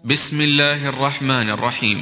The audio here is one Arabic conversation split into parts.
بسم الله الرحمن الرحيم.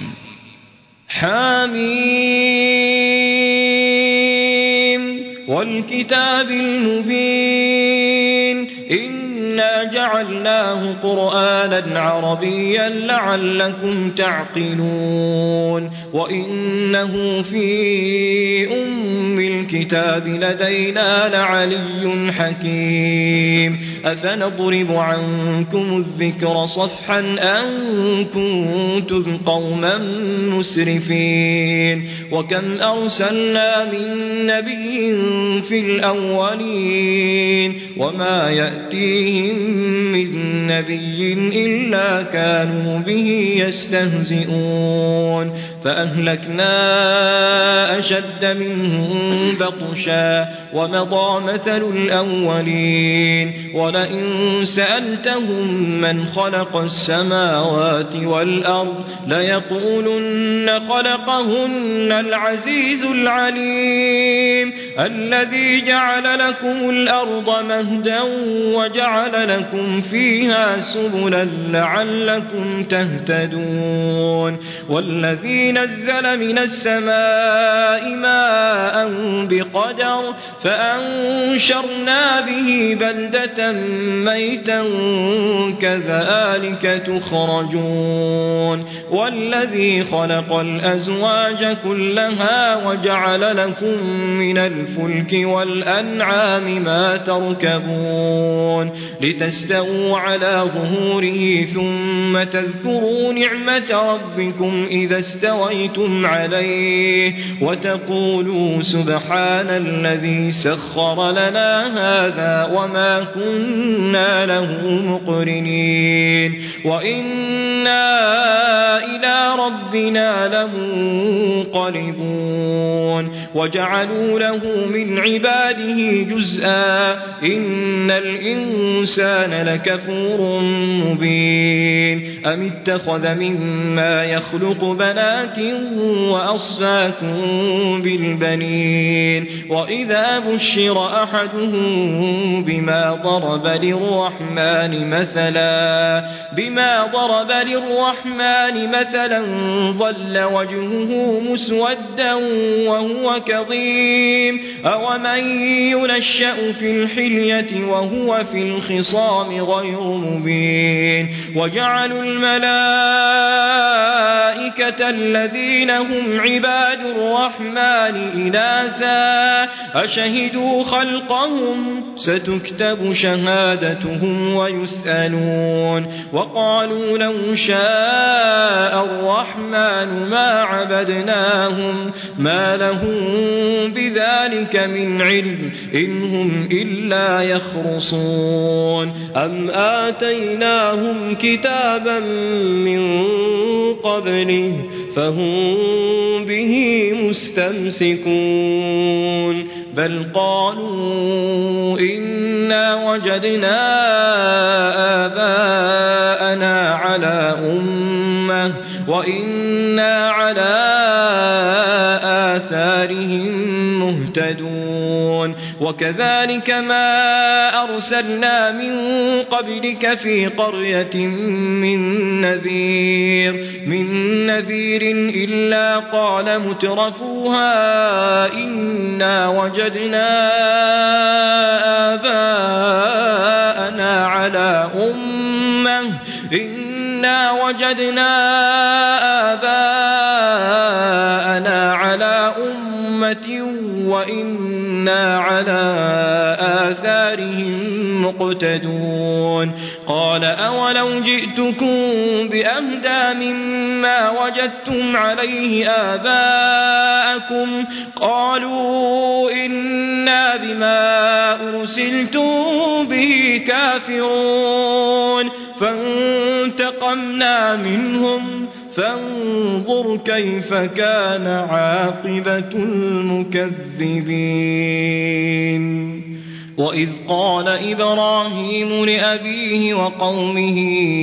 حميم والكتاب المبين إنا جعلناه قرآنا عربيا لعلكم تعقلون وإنه في أم الكتاب لدينا لعلي حكيم أفنضرب عنكم الذكر صفحا أن كنتم قوما مسرفين وكم أرسلنا من نبي في الأولين وما يأتيهم من نبي إلا كانوا به يستهزئون فأهلكنا أشد منهم بطشا ومضى مثل الأولين ولئن سألتهم من خلق السماوات والأرض ليقولن خلقهن العزيز العليم الذي جعل لكم الأرض مهدا وجعل لكم فيها سبلا لعلكم تهتدون والذي نزل من السماء ماء بقدر فأنشرنا به بلدة ميتا كذلك تخرجون والذي خلق الأزواج كلها وجعل لكم من الفلك والأنعام ما تركبون لتستووا على ظهوره ثم تذكروا نعمة ربكم إذا استويتم عليه وتقولوا سبحان الذي سخر لنا هذا وما كنا له مقرنين وإنا إلى ربنا لمنقلبون وجعلوا له من عباده جزءا إن الإنسان لكفور مبين أم اتخذ مما يخلق بنات وأصفاكم بالبنين وإذا بشر أحدهم بما ضرب للرحمن مثلا ظل وجهه مسودا وهو كظيم أومن ينشأ في الحلية وهو في الخصام غير مبين وجعلوا الملائكة الذين هم عباد الرحمن إناثا أشهدوا خلقهم ستكتب شهادتهم ويسألون وقالوا لو شاء الرحمن ما عبدناهم ما لهم بذلك من علم إن هم إلا يخرصون أم آتيناهم كتابا من قبله فهم به مستمسكون بل قالوا إنا وجدنا آباءنا على أمة وإنا على آثارهم مهتدون وكذلك ما أرسلنا من قبلك في قرية من نذير إلا قال مترفوها إنا وجدنا آباءنا على أمة وإنا على آثارهم مقتدون قال أولو جئتكم بأهدى مما وجدتم عليه آباءكم قالوا إنا بما أرسلتم به كافرون فانتقمنا منهم فانظر كيف كان عاقبة المكذبين وإذ قال إبراهيم لأبيه وقومه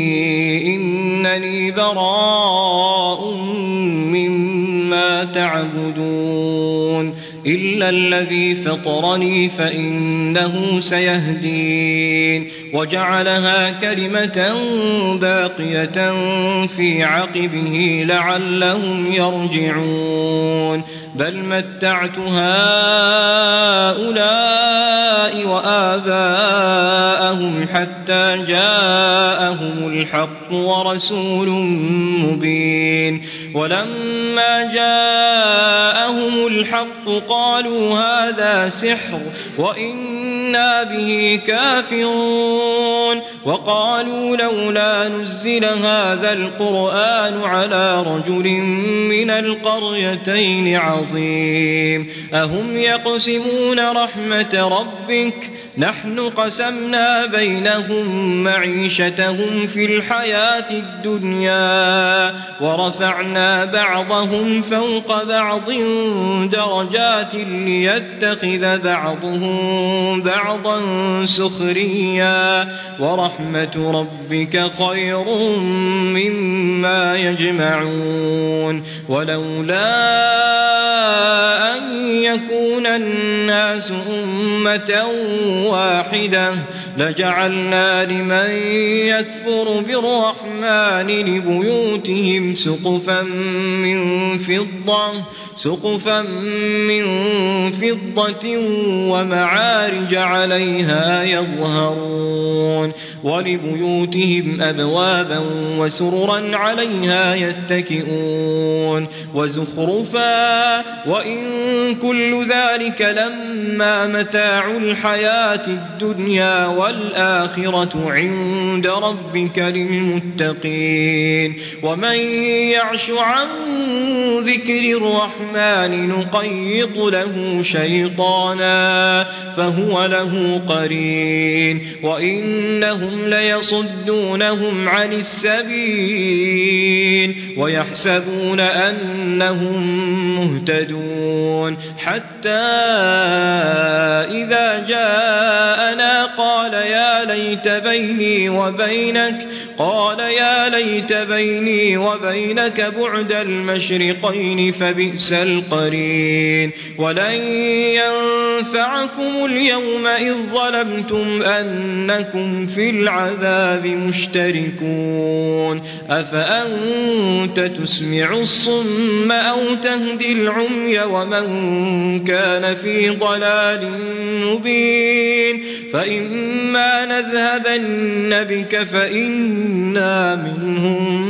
إنني براء مما تعبدون إلا الذي فطرني فإنه سيهدين وجعلها كلمة باقية في عقبه لعلهم يرجعون بل متعت هؤلاء وآباءهم حتى جاءهم الحق ورسول مبين ولما جاءهم الحق قالوا هذا سحر وإنا به كافرون وقالوا لولا نزل هذا القرآن على رجل من القريتين عظيم أهم يقسمون رحمة ربك نحن قسمنا بينهم معيشتهم في الحياة الدنيا ورفعنا بعضهم فوق بعض درجات ليتخذ بعضهم بعضا سخريا ورحمة ربك خير مما يجمعون ولولا أن يكون الناس أمة واحدة لجعلنا لمن يكفر بالرحمن لبيوتهم سقفا من فضة ومعارج عليها يظهرون ولبيوتهم أبوابا وسررا عليها يتكئون وزخرفا وإن كل ذلك لما متاع الحياة الدنيا والآخرة عند ربك للمتقين ومن يعش عن ذكر الرحمن نقيض له شيطانا فهو له قرين وإنهم ليصدونهم عن السبيل ويحسبون أنهم مهتدون حتى إذا جاءنا قال يا ليت بيني وبينك بعد المشرقين فبئس القرين ولن ينفعكم اليوم إذ ظلمتم أنكم في العذاب مشتركون أفأنت تسمع الصم أو تهدي العمي ومن كان في ضلال مبين فإما نذهبن بك فإنا منهم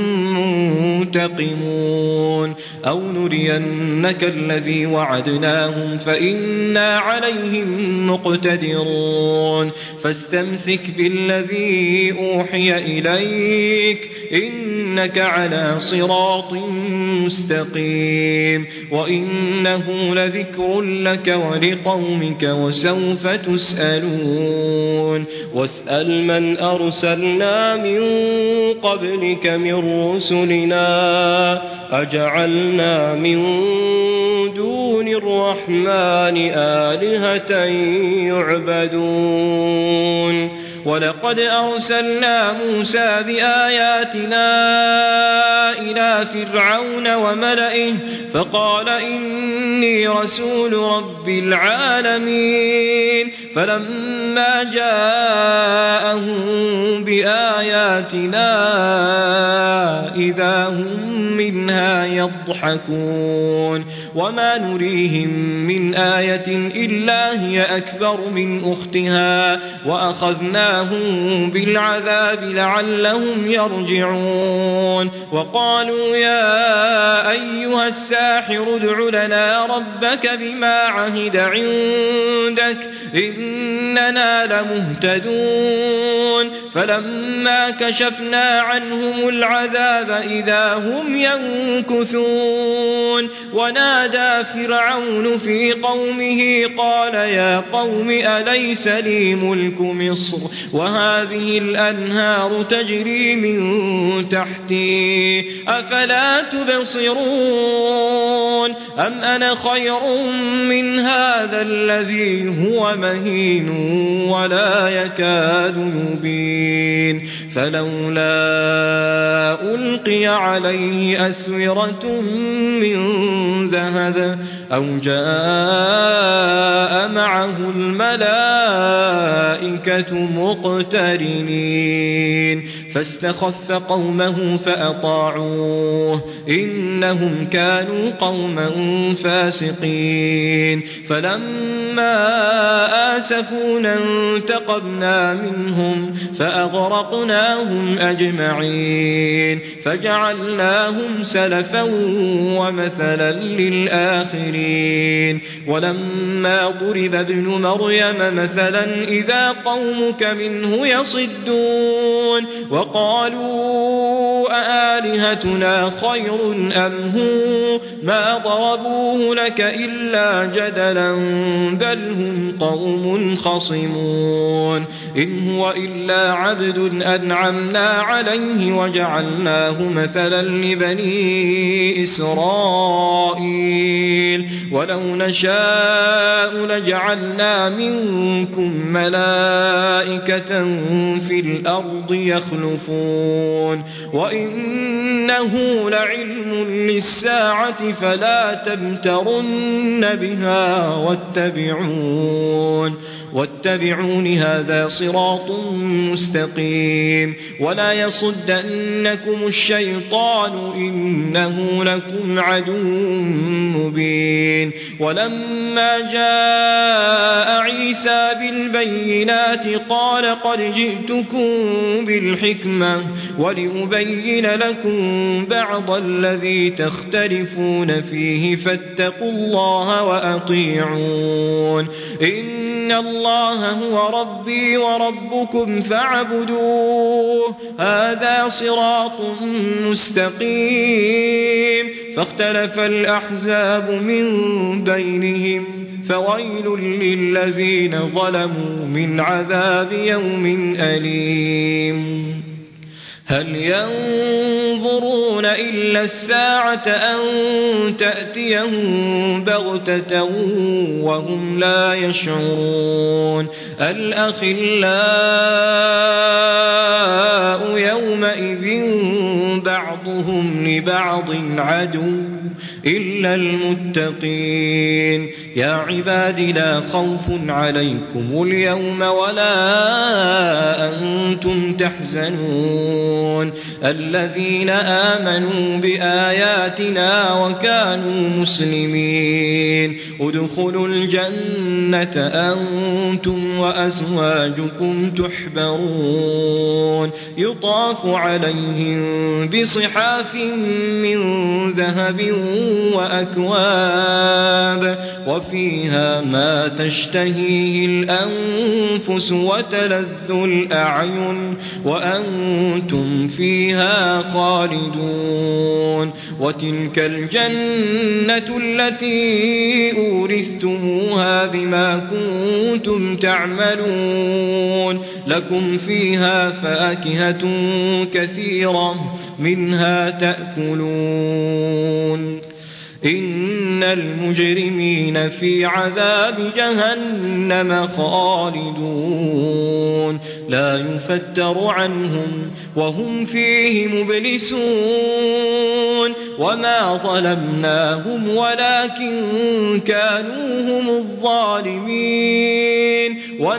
منتقمون أو نرينك الذي وعدناهم فإنا عليهم مقتدرون فاستمسك بالذي أوحي إليك إنك على صراط مستقيم وإنه لذكر لك ولقومك وسوف تسألون واسأل من أرسلنا من قبلك من رسلنا أجعلنا من دون الرحمن آلهة يعبدون ولقد أرسلنا موسى بآياتنا إلى فرعون وملئه فقال إني رسول رب العالمين فلما جاءهم بآياتنا إذا هم منها يضحكون وما نريهم من آية إلا هي أكبر من أختها وأخذناهم بالعذاب لعلهم يرجعون وقالوا يا أيها الساحر ادع لنا ربك بما عهد عندك إننا لمهتدون فلما كشفنا عنهم العذاب إذا هم ينكثون ونادى فرعون في قومه قال يا قوم أليس لي ملك مصر وهذه الأنهار تجري من تحتي أفلا تبصرون أم أنا خير من هذا الذي هو مهين ولا يكاد يبين مبين فلولا ألقي عليه أسورة من ذهب أو جاء معه الملائكة مقترنين فاستخف قومه فأطاعوه إنهم كانوا قوما فاسقين فلما آسفونا انتقمنا منهم فأغرقناهم أجمعين فجعلناهم سلفا ومثلا للآخرين ولما ضرب ابن مريم مثلا إذا قومك منه يصدون وقالوا أآلهتنا خير أم هو ما ضربوه لك إلا جدلا بل هم قوم خصمون إن هو إلا عبد أنعمنا عليه وجعلناه مثلا لبني إسرائيل ولو نشاء لجعلنا منكم ملائكة في الأرض يخلفون وإنه لعلم للساعة فلا تمترن بها واتبعون هذا صراط مستقيم ولا يصدنكم الشيطان إنه لكم عدو مبين ولما جاء عيسى بالبينات قال قد جئتكم بالحكمة ولأبين لكم بعض الذي تختلفون فيه فاتقوا الله وأطيعون إن الله هو ربي وربكم فاعبدوه هذا صراط مستقيم فاختلف الأحزاب من بينهم فويل للذين ظلموا من عذاب يوم أليم هل ينظرون إلا الساعة أن تأتيهم بغتة وهم لا يشعرون الأخلاء يومئذ بعضهم لبعض عدو إلا المتقين يا عباد لا خوف عليكم اليوم ولا أنتم تحزنون الذين آمنوا بآياتنا وكانوا مسلمين ادخلوا الجنة أنتم وأزواجكم تحبرون يطاف عليهم بصحاف من ذهب وأكواب وفيها ما تشتهيه الأنفس وتلذ الأعين وأنتم فيها خالدون وتلك الجنة التي أورثتموها بما كنتم تعملون لكم فيها فاكهة كثيرة منها تأكلون إن المجرمين في عذاب جهنم خالدون لا يفتر عنهم وهم فيه مبلسون وما ظلمناهم ولكن كانوا هم الظالمين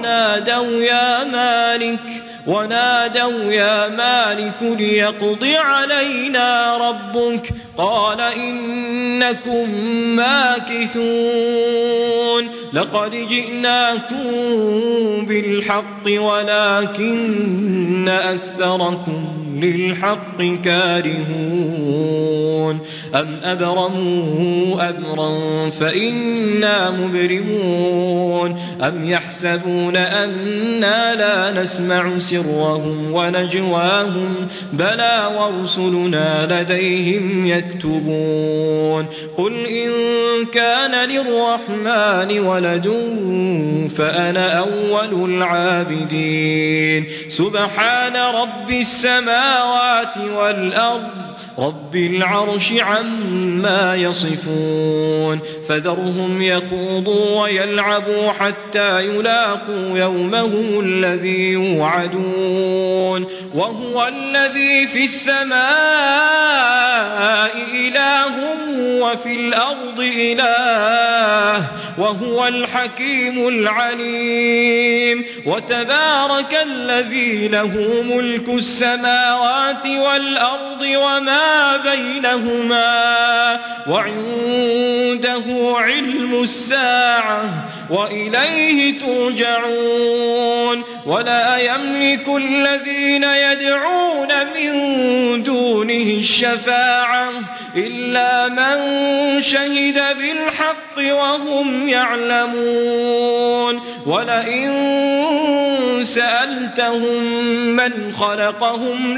ونادوا يا مالك ليقض علينا ربك قال إنكم ماكثون لقد جئناكم بالحق ولكن أكثركم للحق كارهون أم أبرموا أمرا فإنا مبرمون أم يحسبون أنا لا نسمع سرهم ونجواهم بلى ورسلنا لديهم يكتبون قل إن كان للرحمن ولد فأنا أول العابدين سبحان رب السماوات السماوات والأرض رب العرش عما يصفون فذرهم يخوضوا ويلعبوا حتى يلاقوا يومهم الذي يوعدون وهو الذي في السماء إله وفي الأرض إله وهو الحكيم العليم وتبارك الذي له ملك السماوات والأرض وما بينهما وعنده علم الساعة وإليه ترجعون ولا يملك الذين يدعون من دونه الشفاعة إلا من شهد بالحق وهم يعلمون ولئن سألتهم من خلقهم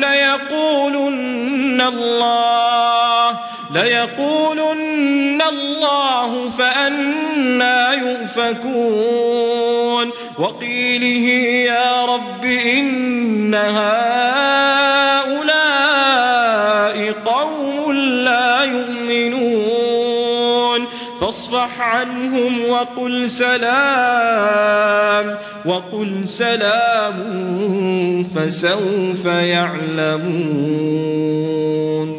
ليقولن الله فأنى يؤفكون وقيله يا رب إن هؤلاء قوم لا يؤمنون فاصفح عنهم وقل سلام فسوف يعلمون